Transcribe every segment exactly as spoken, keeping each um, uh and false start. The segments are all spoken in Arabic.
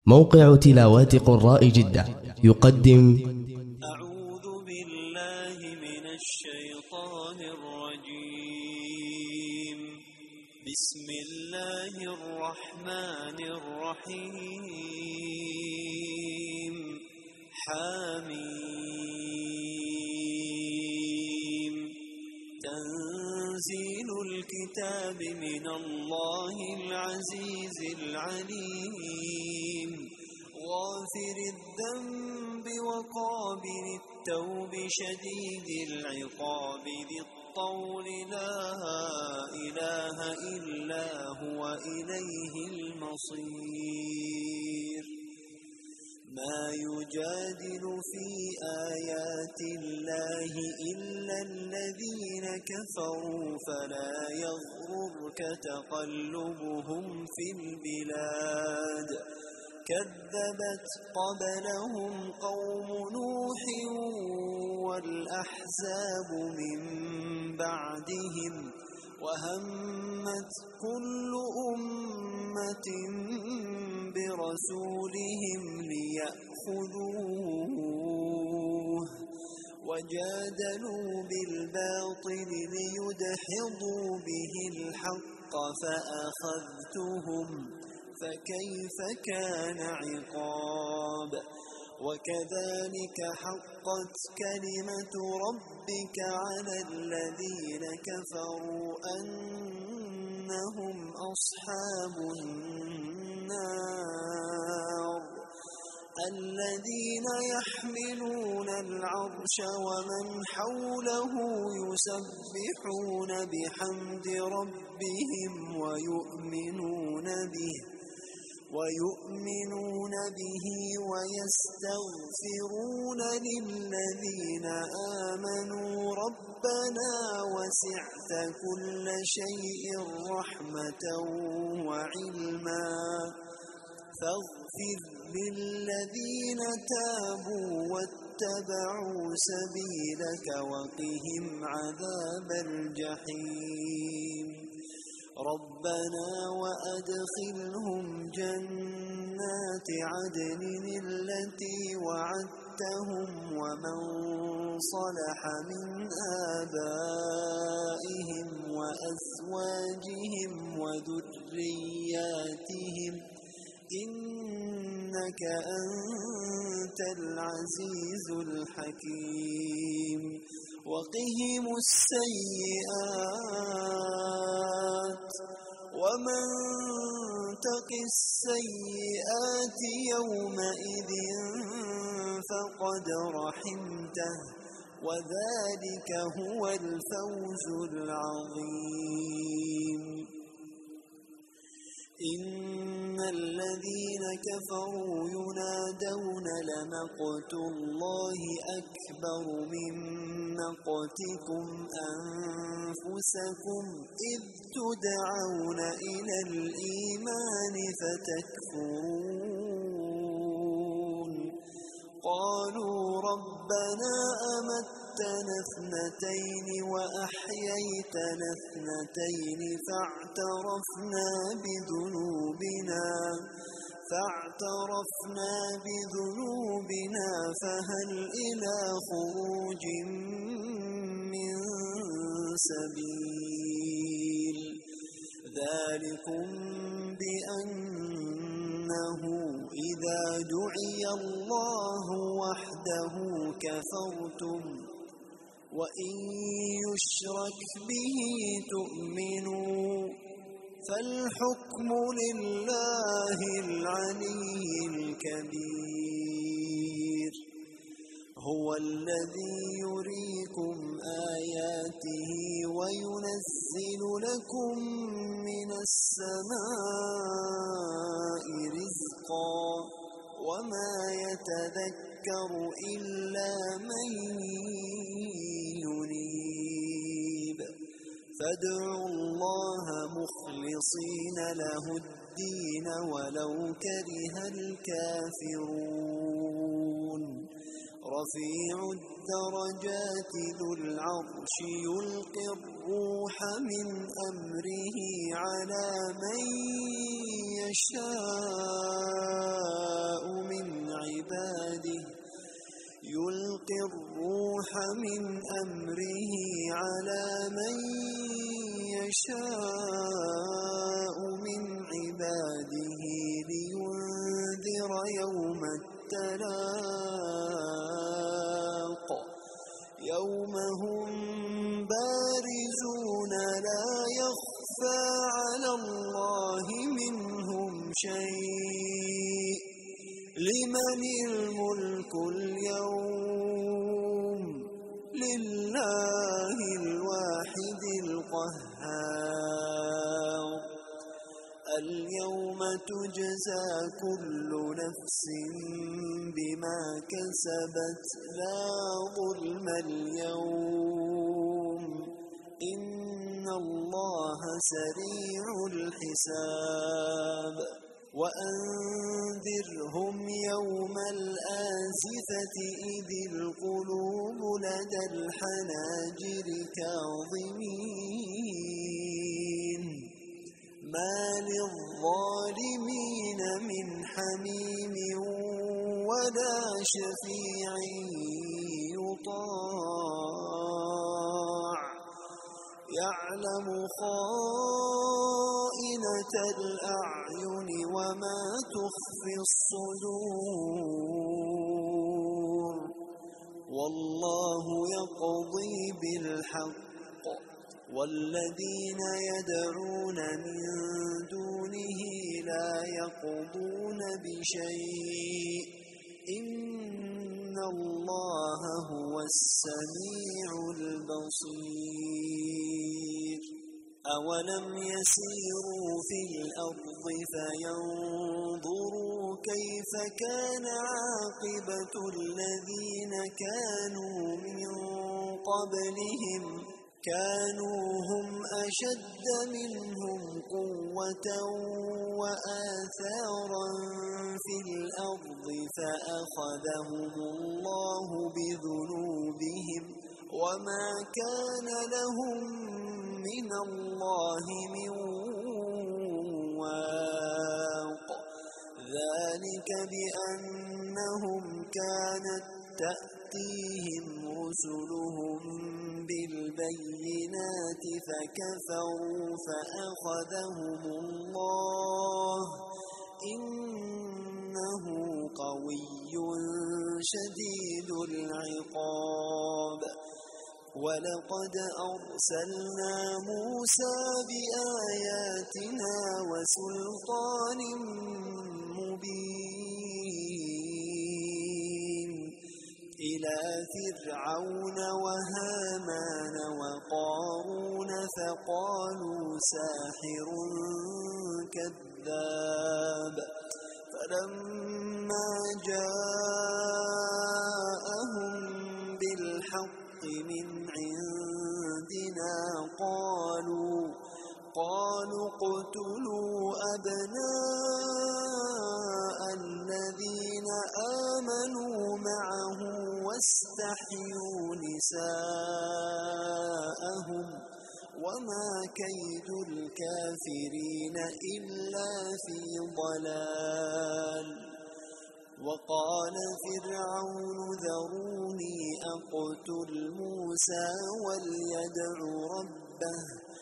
موقع تلاوات قراء جدة يقدم أعوذ بالله من الشيطان الرجيم. بسم الله الرحمن الرحيم. حميم. تنزيل الكتاب من الله العزيز العليم. غافر الذنب وقابل التوب شديد العقاب ذي الطول لا إله إلا هو إليه المصير. ما يجادل في آيات الله إلا الذين كفروا فلا يغررك تقلبهم في البلاد. كذبت قبلهم قوم نوح والأحزاب من بعدهم وهمت كل أمة برسولهم ليأخذوه وجادلوا بالباطل ليدحضوا به الحق فأخذتهم فكيف كان عقاب. وكذلك حقت كلمة ربك على الذين كفروا أنهم أصحاب النار. الذين يحملون العرش ومن حوله يسبحون بحمد ربهم ويؤمنون به ويؤمنون به ويستغفرون للذين آمنوا ربنا وسعت كل شيء رحمة وعلما فاغفر للذين تابوا واتبعوا سبيلك وقهم عذاب الجحيم. ربنا وأدخلهم جنات عدن التي وعدتهم ومن صلح من آبائهم وأزواجهم وذرياتهم إنك أنت العزيز الحكيم. وقهم السيئات ومن تق السيئات يومئذ فقد رحمته وذلك هو الفوز العظيم. إن الذين كفروا ينادون لمقت الله أكبر من مقتكم أنفسكم إذ تدعون إلى الإيمان فتكفرون. قالوا ربنا أمتنا اثنتين وأحييتنا اثنتين فاعترفنا بذنوبنا فاعترفنا بذنوبنا فهل إلى خروج من سبيل. ذلكم بأنه إذا دعي الله وحده كفرتم وإن يشرك به تؤمنوا فالحكم لله العلي الكبير. هو الذي يريكم آياته وينزل لكم من السماء رزقا وما يتذكر إلا من ينيب. فادعوا الله مخلصين له الدين ولو كره الكافرون. رفيع الدرجات ذو العرش يلقي الروح من أمره على من يشاء من أمره على من يشاء من عباده لينذر يوم التلاق يوم هم بارزون لا يخفى على الله منهم شيء لمن الملك اليوم لله الواحد القهار اليوم تجزى كل نفس بما كسبت لا ظلم اليوم إن الله سريع الحساب وأنذرهم يوم الآزفة إذ القلوب لدى الحناجر كاظمين ما للظالمين من حميم ولا شفيع يطاع يعلم خائنة الأعين وما تخفي الصدور والله يقضي بالحق والذين يدعون من دونه لا يقضون بشيء إن الله هو السميع البصير أولم يسيروا في الأرض فينظروا كيف كان عاقبة الذين كانوا من قبلهم كانوا هم أشد منهم قوة وآثارا في الأرض فأخذهم الله بذنوبهم وما كان لهم من الله من واق ذلك بأنهم كانت تأتيهم رسلهم بالبينات فكفروا فأخذهم الله إنه قوي شديد العقاب ولقد أرسلنا موسى بآياتنا وسلطان مبين إلى فرعون وهامان وقارون فقالوا ساحر كذاب فلما جاءهم بالحق من عندنا قالوا قالوا اقتلوا أبناء الذين آمنوا معه واستحيوا نساءهم وما كيد الكافرين إلا في ضلال وقال فرعون ذروني أقتل موسى وليدع ربه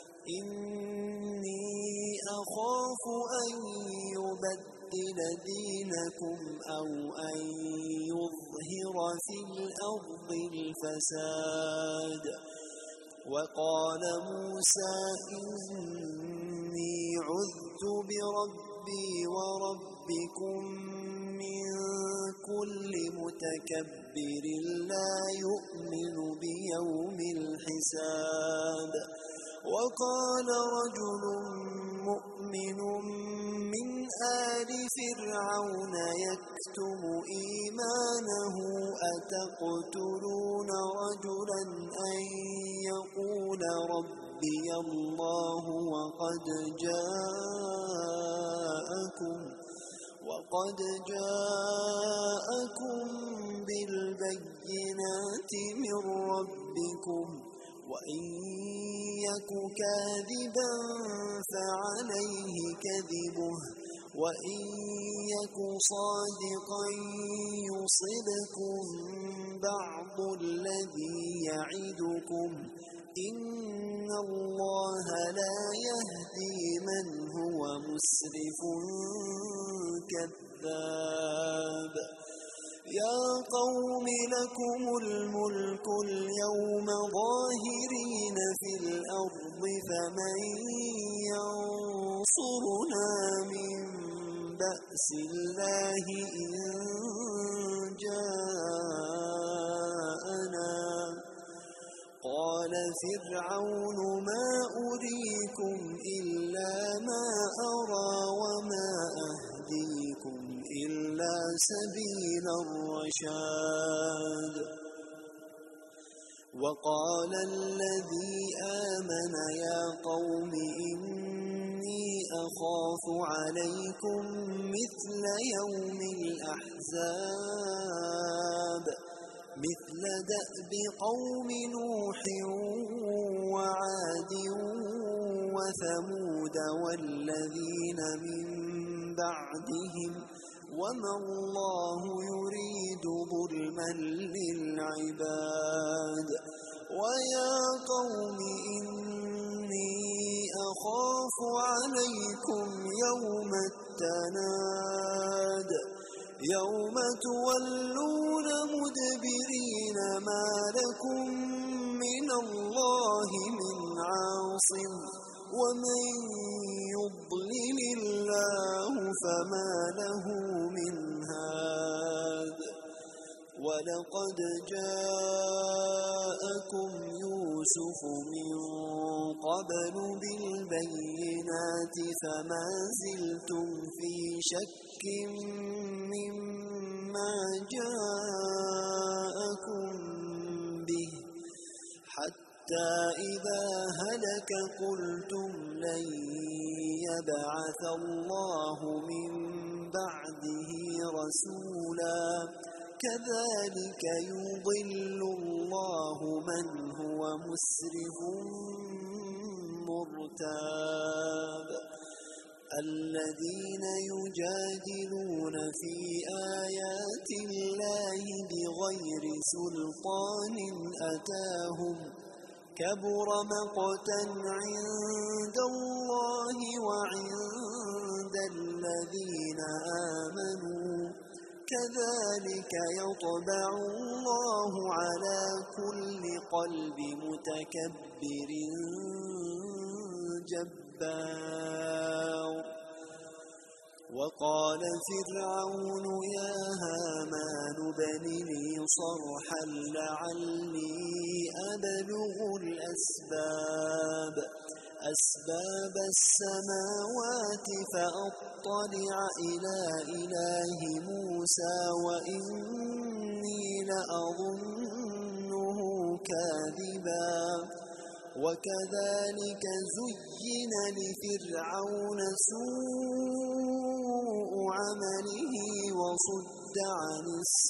إني أخاف أن يبدل دينكم أو أن يظهر في الأرض الفساد وقال موسى إني عذت بربي وربكم من كل متكبر لا يؤمن بيوم الحساب وقال رجل مؤمن من آل فرعون يكتم إيمانه أتقتلون رجلا أن يقول ربي الله وقد جاءكم وقد جاءكم بالبينات من ربكم وإن يك كاذبا فعليه كذبه وإن يك صادقا يصبكم بعض الذي يعدكم إن الله لا يهدي من هو مسرف كذاب يا قوم لكم الملك اليوم ظاهرين في الأرض فمن ينصرنا من بأس الله إن جاءنا قال فرعون ما أريكم إلا ما أرى وما أهديكم إلا سبيل الرشاد وقال الذي آمن يا قوم إني أخاف عليكم مثل يوم الأحزاب مثل دأب قوم نوح وعاد وثمود والذين من بعدهم وما الله يريد ظلما للعباد ويا قوم إني أخاف عليكم يوم التناد يوم تولون مدبرين ما لكم من الله من عاصم ومن يضلل الله فما له من هاد ولقد جاءكم يوسف من قبل بالبينات فما زلتم في شك مما جاءكم به حتى إذا هلك قلتم لن يبعث الله من بعده رسولا كذلك يضل الله من هو مسرف مرتاب الذين يجادلون في آيات الله بغير سلطان أتاهم كبر مقتا عند الله وعند الذين آمنوا كذلك يطبع الله على كل قلب متكبر جبار وقال فرعون يا هامان ابن لي صرحا لعلي أبلغ الأسباب أسباب السماوات فأطلع إلى إله موسى وإني لأظنه كاذبا وكذلك زين لفرعون سوء عمله وصد عن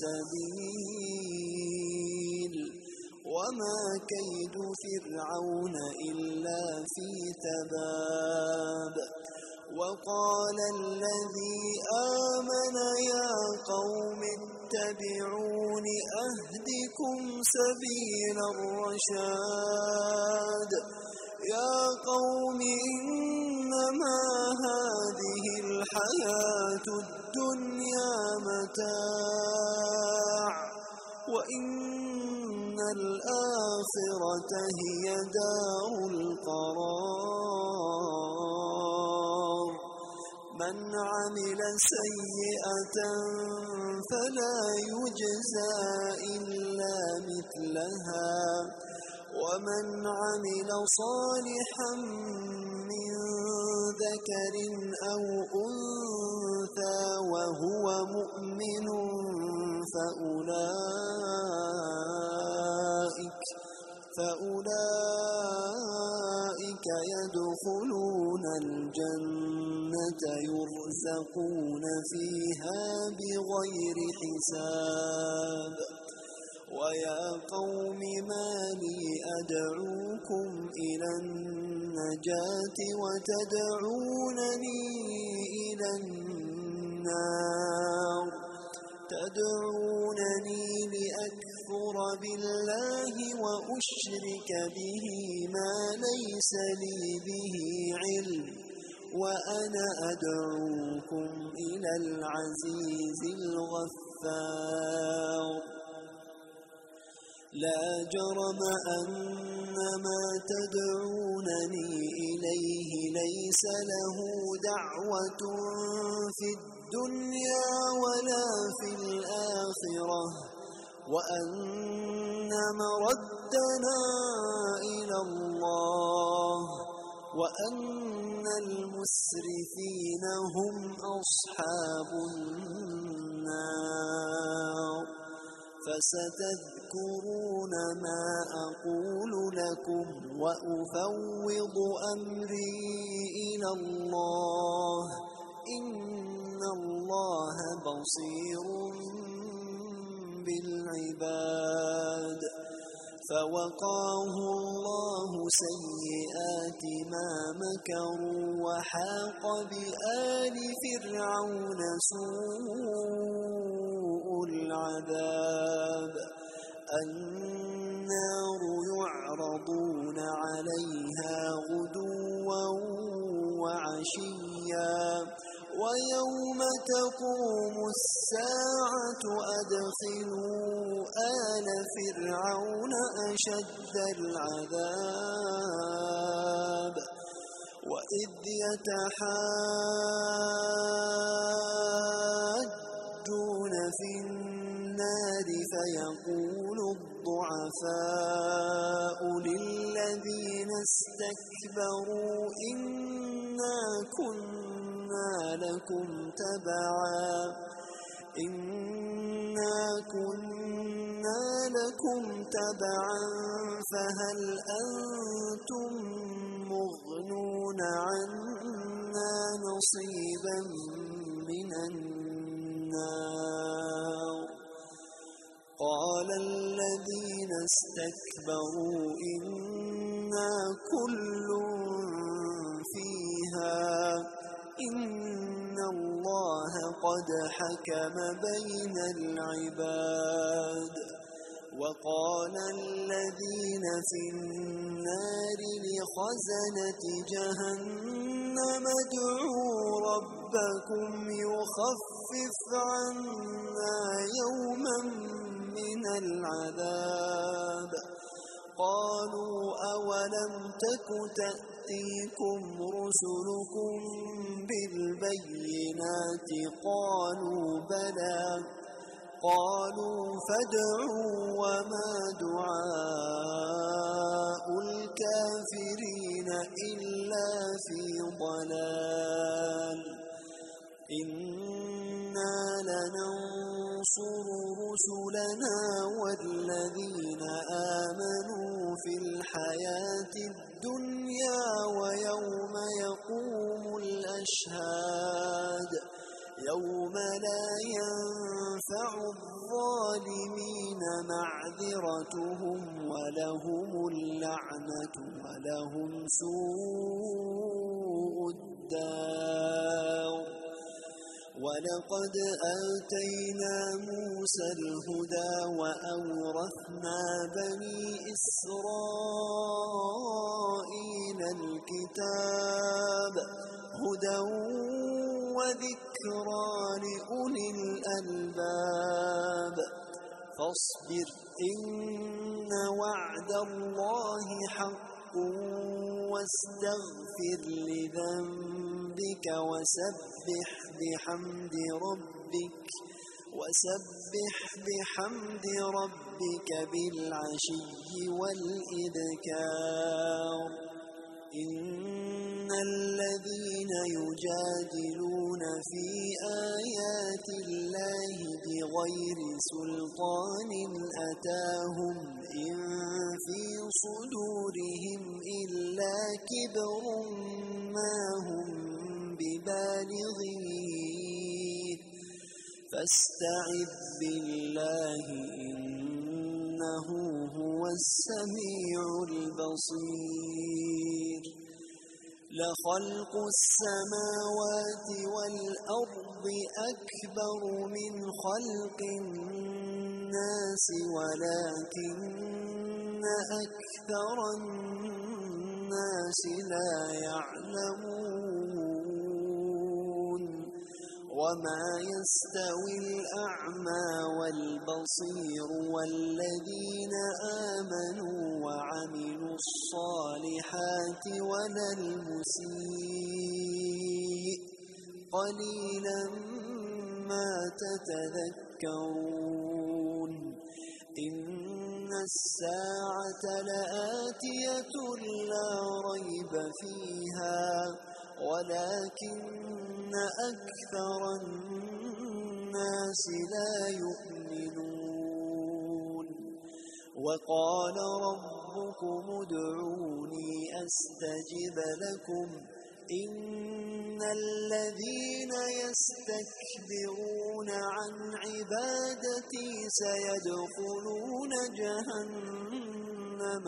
السبيل وما كيد فرعون إلا في تباب وقال الذي آمن يا قوم اتبعون أهدكم سبيل الرشاد يا قوم إنما هذه الحياة الدنيا متاع وإن الآخرة هي دار القرار من عمل سيئة فلا يجزى إلا مثلها ومن عمل صالحا من ذكر أو أنثى وهو مؤمن فأولئك فأولئك يدخلون الجنة يرزقون فيها بغير حساب ويا قوم ما لي أدعوكم إلى النجاة وتدعونني إلى النار النار تدعونني لأكفر بالله وأشرك به ما ليس لي به علم وأنا أدعوكم إلى العزيز الغفار لا جرم أن ما تدعونني إليه ليس له دعوة في الدنيا ولا في الآخرة وأن مردنا إلى الله وأن المسرفين هم أصحاب النار فستذكرون ما أقول لكم وأفوض أمري إلى الله إن الله بصير بالعباد فوقاه الله سيئات ما مكروا وحاق بآل فرعون سوء العذاب النار يعرضون عليها غدوا وعشيا ويوم تقوم الساعة أدخلوا آل فرعون أشد العذاب وإذ يتحاجون في النار فيقول الضعفاء للذين استكبروا إنا كنا لكم تبعا إنا كنا لكم تبعا فهل أنتم مغنون عنا نصيبا من النار قال الذين استكبروا إنا كل فيها إن الله قد حكم بين العباد وقال الذين في النار لخزنة جهنم ادعوا ربكم يخفف عنا يوما من العذاب قالوا أولم تك تأتيكم رسلكم بالبينات قالوا بلى قالوا فادعوا وما دعاء الكافرين إلا في ضلال إنا لننصر رسلنا والذين آمنوا في الحياة الدنيا ويوم يقوم الأشهاد يوم لا ينفع الظالمين معذرتهم ولهم اللعنة ولهم سوء الدار ولقد آتينا موسى الهدى وأورثنا بني إسرائيل الكتاب هدى وذكرى لأولي الألباب فاصبر إن وعد الله حق واستغفر لذنبك وسبح بحمد ربك وسبح بحمد ربك بالعشي والإذكار إن الذين يجادلون في آيات الله بغير سلطان أتاهم إن في صدورهم إلا كبر ما هم ببالغيه فاستعذ بالله إنه هو السميع البصير لخلق السماوات والأرض أكبر من خلق الناس ولكن أكثر الناس لا يعلمون وما يستوي الأعمى والبصير والذين آمنوا وعملوا الصالحات ولا المسيء قليلا ما تتذكرون إن الساعة لآتية لا ريب فيها ولكن أكثر الناس لا يؤمنون وقال ربكم ادعوني أستجب لكم إن الذين يستكبرون عن عبادتي سيدخلون جهنم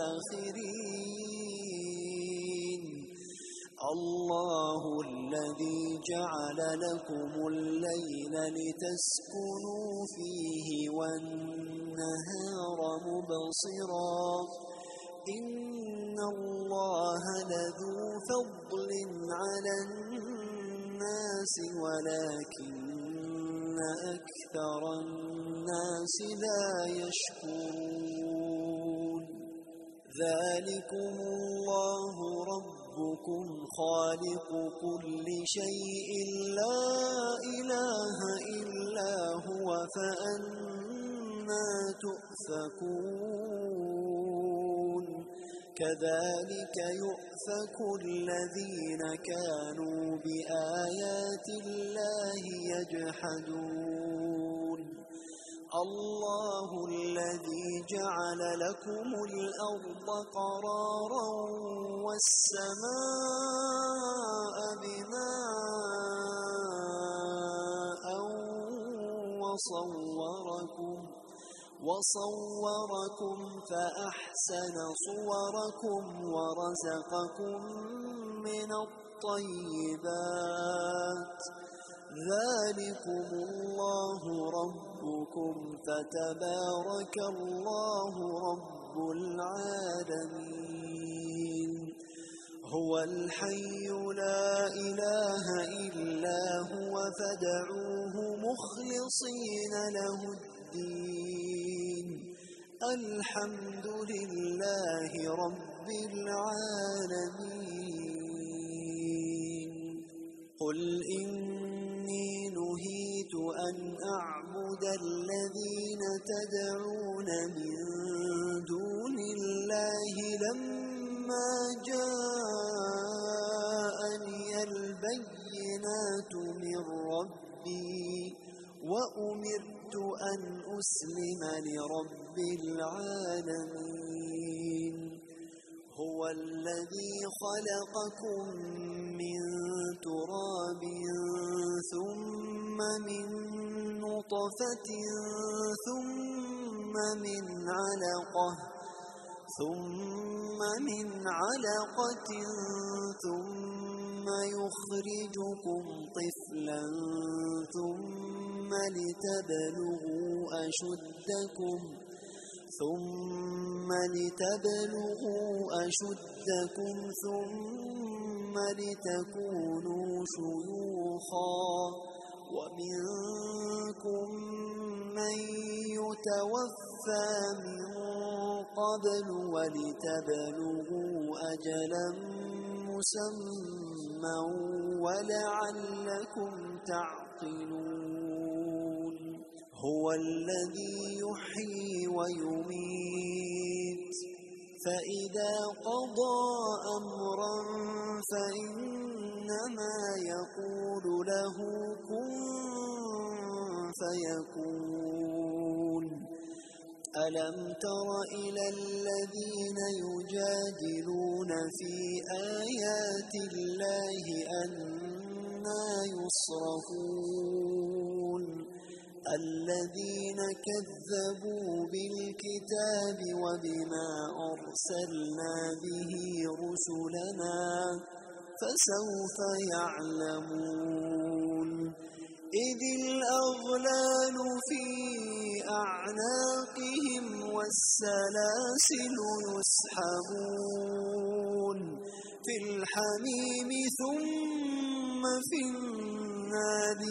داخرين الله الذي جعل لكم الليل لتسكنوا فيه والنهار مبصرا إن الله لذو فضل على الناس ولكن أكثر الناس لا يشكرون ذلكم الله ربكم خالق كل شيء لا إله إلا هو فأنى تؤفكون كذلك يؤفك الذين كانوا بآيات الله يجحدون الله الذي جعل لكم الأرض قرارا والسماء بناء وصوركم وصوركم فأحسن صوركم ورزقكم من الطيبات ذلكم الله ربكم فتبارك الله رب العالمين هو الحي لا إله إلا هو فادعوه مخلصين له الدين الحمد لله رب العالمين قل إني نهيت أن أعبد الذين تدعون من دون الله لما جاءني البينات من ربي وأمرت أن أسلم لرب العالمين هو الذي خلقكم من تراب ثم من نطفة ثم من علقة ثم من علقة ثم يخرجكم طفلا ثم لتبلغوا أشدكم ثم لتبلغوا أشدكم ثم لتكونوا شيوخا ومنكم من يتوفى من قبل ولتبلغوا أجلا مسمى ولعلكم تعقلون هو الذي يحيي ويميت فإذا قضى أمرا فإنما يقول له كن فيكون ألم تر إلى الذين يجادلون في آيات الله أنى يصرفون الذين كذبوا بالكتاب وبما أرسلنا به رسلنا فسوف يعلمون إذ الأغلال في أعناقهم والسلاسل يسحبون في الحميم ثم في النار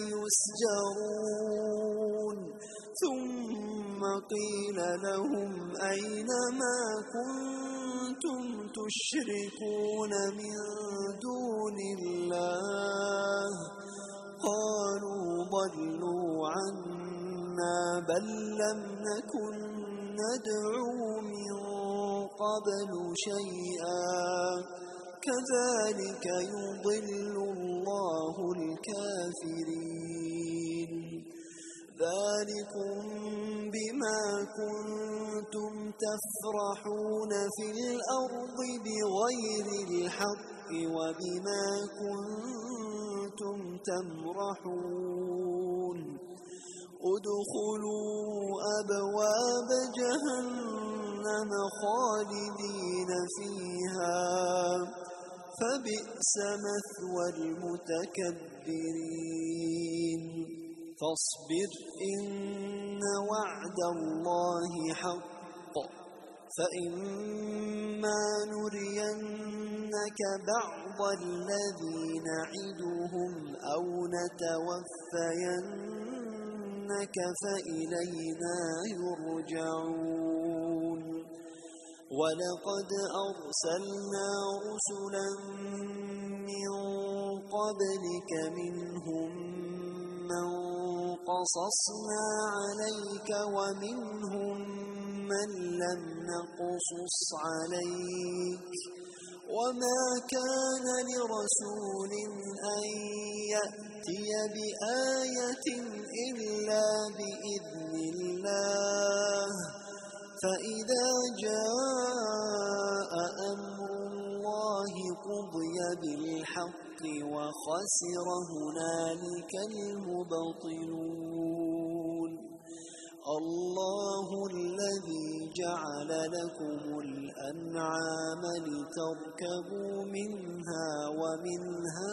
يسجرون ثم قيل لهم أين ما كنتم تشركون من دون الله قالوا ضلوا عنا بل لم نكن ندعو من قبل شيئا كذلك يضل الله الكافرين ذلكم بما كنتم تفرحون في الأرض بغير الحق وبما كنتم تمرحون ادخلوا أبواب جهنم خالدين فيها فبئس مثوى المتكبرين فاصبر إن وعد الله حق فإما نرينك بعض الذي نعدهم أو نتوفينك فإلينا يرجعون ولقد أرسلنا رسلا من قبلك منهم من قصصنا عليك ومنهم من لم نقصص عليك وما كان لرسول أن يأتي بآية إلا بإذن الله فإذا جاء أمر الله قضي بالحق وخسر هنالك المبطلون الله الذي جعل لكم الأنعام لتركبوا منها ومنها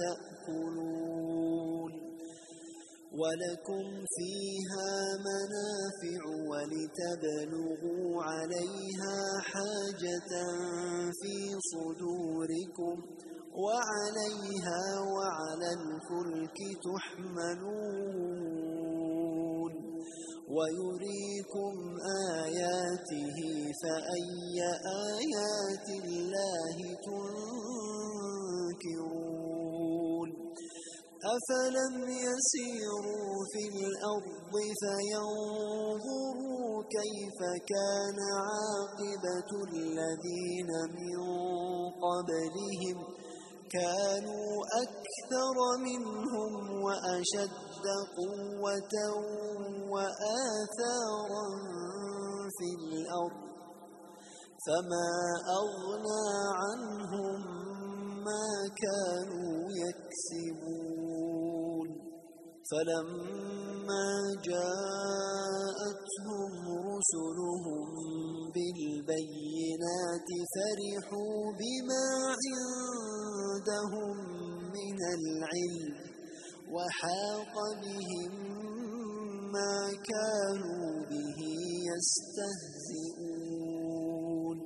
تأكلون ولكم فيها منافع ولتبلغوا عليها حاجة في صدوركم وعليها وعلى الفلك تحملون ويريكم آياته فأي آيات الله تنكرون أفلم يسيروا في الأرض فينظروا كيف كان عاقبة الذين من قبلهم كانوا أكثر منهم وأشد قوة وآثارا في الأرض فما أغنى عنهم ما كانوا يكسبون فلما جاءتهم رسلهم بالبينات فرحوا بما عندهم من العلم وحاق بهم ما كانوا به يستهزئون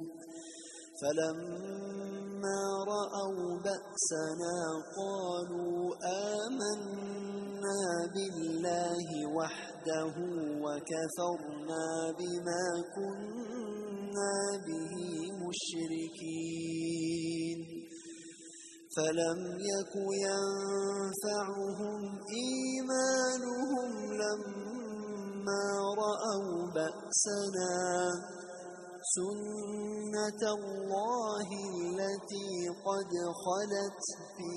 فلما رأوا بأسنا قالوا آمنا بالله وحده وكفرنا بما كنا به مشركين فلم يك ينفعهم إيمانهم لما رأوا بأسنا سنة الله التي قد خلت في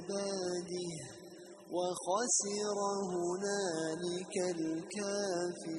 عباده وخسر هنالك الكافرون.